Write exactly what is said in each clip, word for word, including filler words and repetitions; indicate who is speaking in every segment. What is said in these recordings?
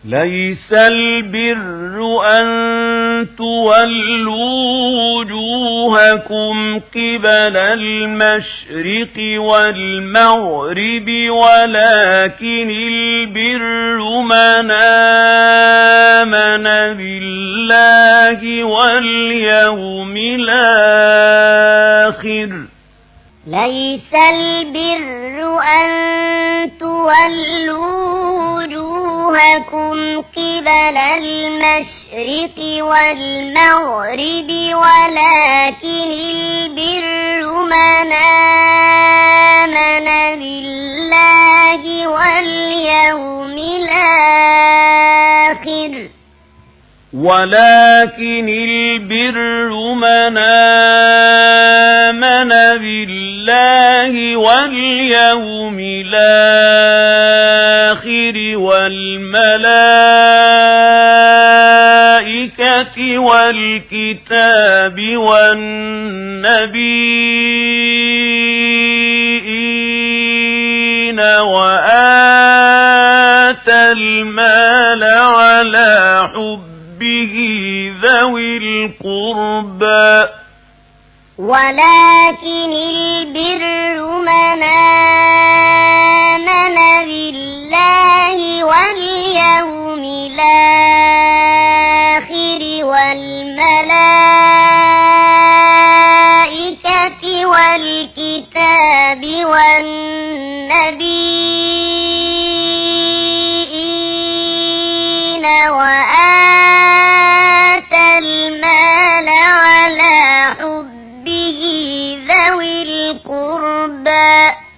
Speaker 1: ليس البر أن تولوا وجوهكم قبل المشرق والمغرب ولكن البر من آمن بالله واليوم الآخر
Speaker 2: ليس البر أن تولوا وجوهكم قبل المشرق والمغرب ولكن البر من آمن بالله واليوم الآخر
Speaker 1: ولكن البر من آمن بالله واليوم الآخر والملائكة والكتاب والنبيين وآتى المال على حبه ذوي القربى
Speaker 2: ولكن البر من آمن بالله واليوم الآخر والملائكة والكتاب والنبيين وآتى المال على حبه ذوي القربى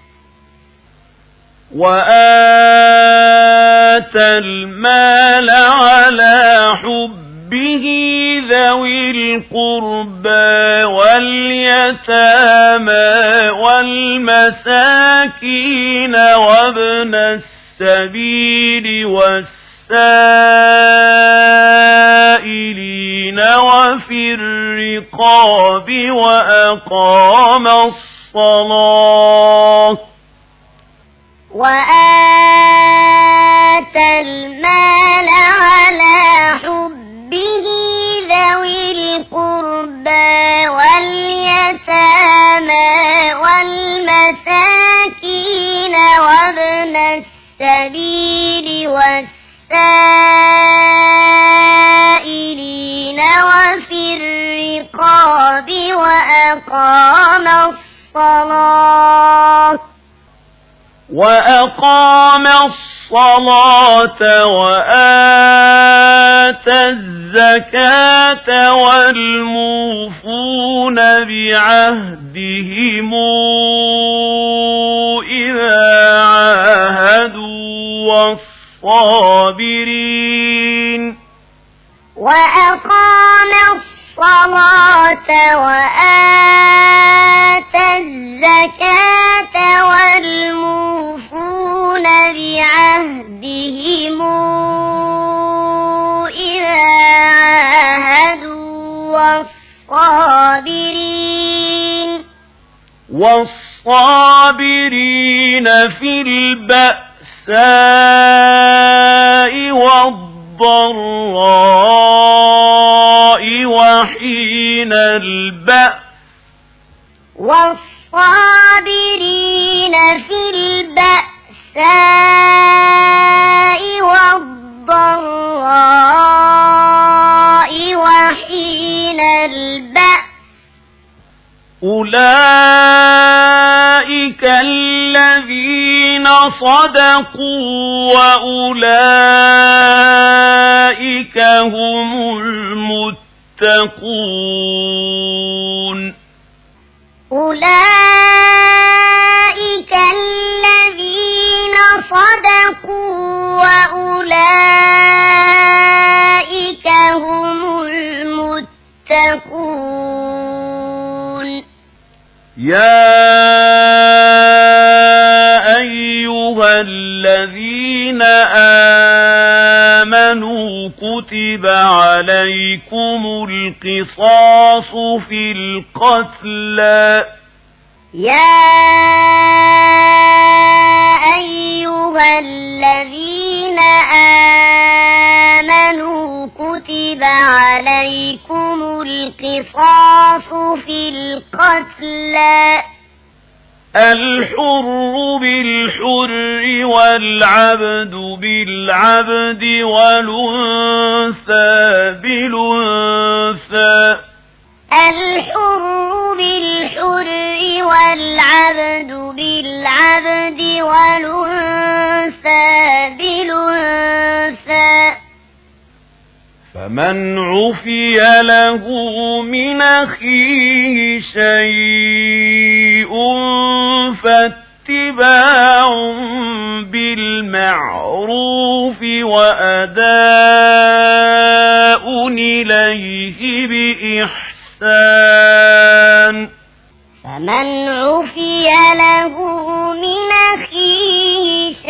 Speaker 1: وآتى المال على حبه ذوي القربى واليتامى والمساكين وابن السبيل والسائلين وفي الرقاب وأقام الصلاة
Speaker 2: وآتى المال على حبه ذوي القربى واليتامى والمساكين وابن السبيل والسائلين وفي الرقاب وأقام الصلاة
Speaker 1: وأقام الصلاة وآتى الزكاة والموفون بعهدهم إذا عاهدوا والصابرين
Speaker 2: وأقام الصلاة وآتى الزكاة والموفون بعهدهم إذا عاهدوا والصابرين
Speaker 1: والصابرين في البأساء والضراء وحين البأس
Speaker 2: والصابرين في البأساء والضراء وحين البأس
Speaker 1: أولئك الذين صدقوا وأولئك هم المتقون
Speaker 2: أولئك الذين صدقوا وأولئك هم المتقون
Speaker 1: يا أيها الذين آمنوا كتب عليكم القصاص في القتلى
Speaker 2: يا أيها الذين كتب عليكم القصاص في القتلى
Speaker 1: الحر بالحر والعبد بالعبد والأنثى بالأنثى
Speaker 2: الحر بالحر والعبد بالعبد والأنثى بالأنثى
Speaker 1: فمن عفي له من أخيه شيء فاتباع بالمعروف وأداء إليه بإحسان
Speaker 2: فمن عفي له من أخيه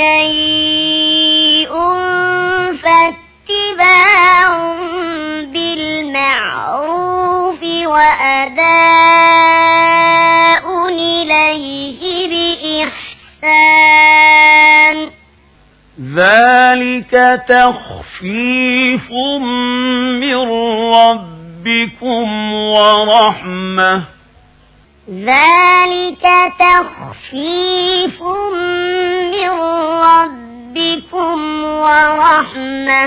Speaker 2: شيء فاتباع بالمعروف وأداء إليه بإحسان
Speaker 1: ذلك تخفيف من ربكم ورحمة
Speaker 2: ذلك تخفيف من ربكم ورحمة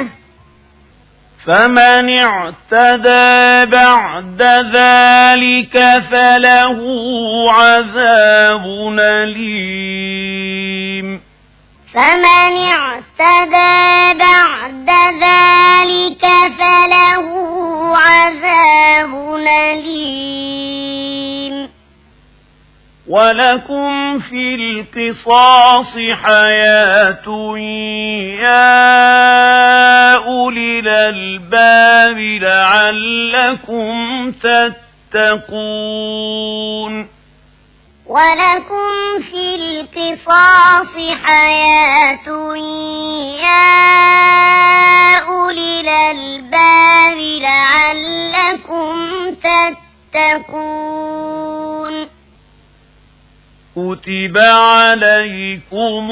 Speaker 1: فمن اعتدى بعد ذلك فله عذاب أليم
Speaker 2: فمن اعتدى بعد ذلك فله عذاب أليم
Speaker 1: ولكم في القصاص حياة يا أولي الألباب لعلكم تتقون
Speaker 2: ولكم في القصاص حياة يا أولي الألباب لعلكم تتقون
Speaker 1: كتب عليكم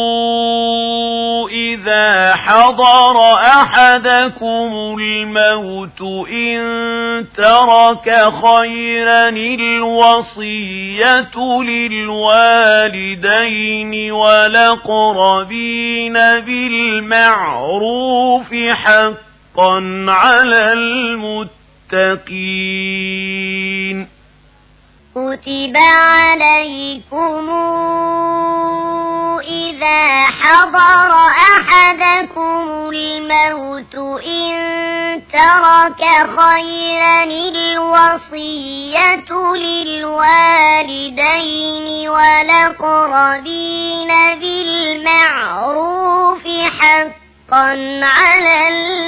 Speaker 1: إذا حضر أحدكم الموت إن ترك خيرا الوصية للوالدين والأقربين بالمعروف حقا على المتقين
Speaker 2: كتب عليكم إذا حضر أحدكم الموت إن ترك خيرا الوصية للوالدين والأقربين بالمعروف حقا على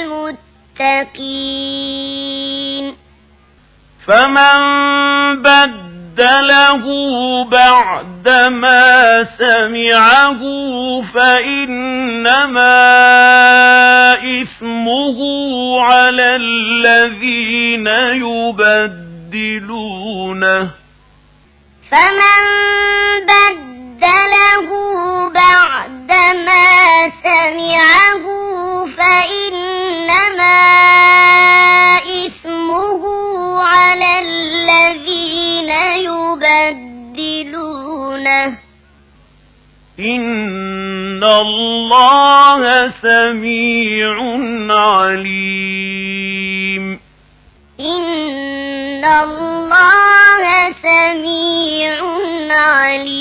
Speaker 2: المتقين
Speaker 1: فمن بدله بعدما سمعه فإنما إثمه على الذين يبدلونه
Speaker 2: فمن بدله بعدما سمعه فإنما إثمه على الذين يبدلونه
Speaker 1: إن الله سميع عليم
Speaker 2: إن الله سميع عليم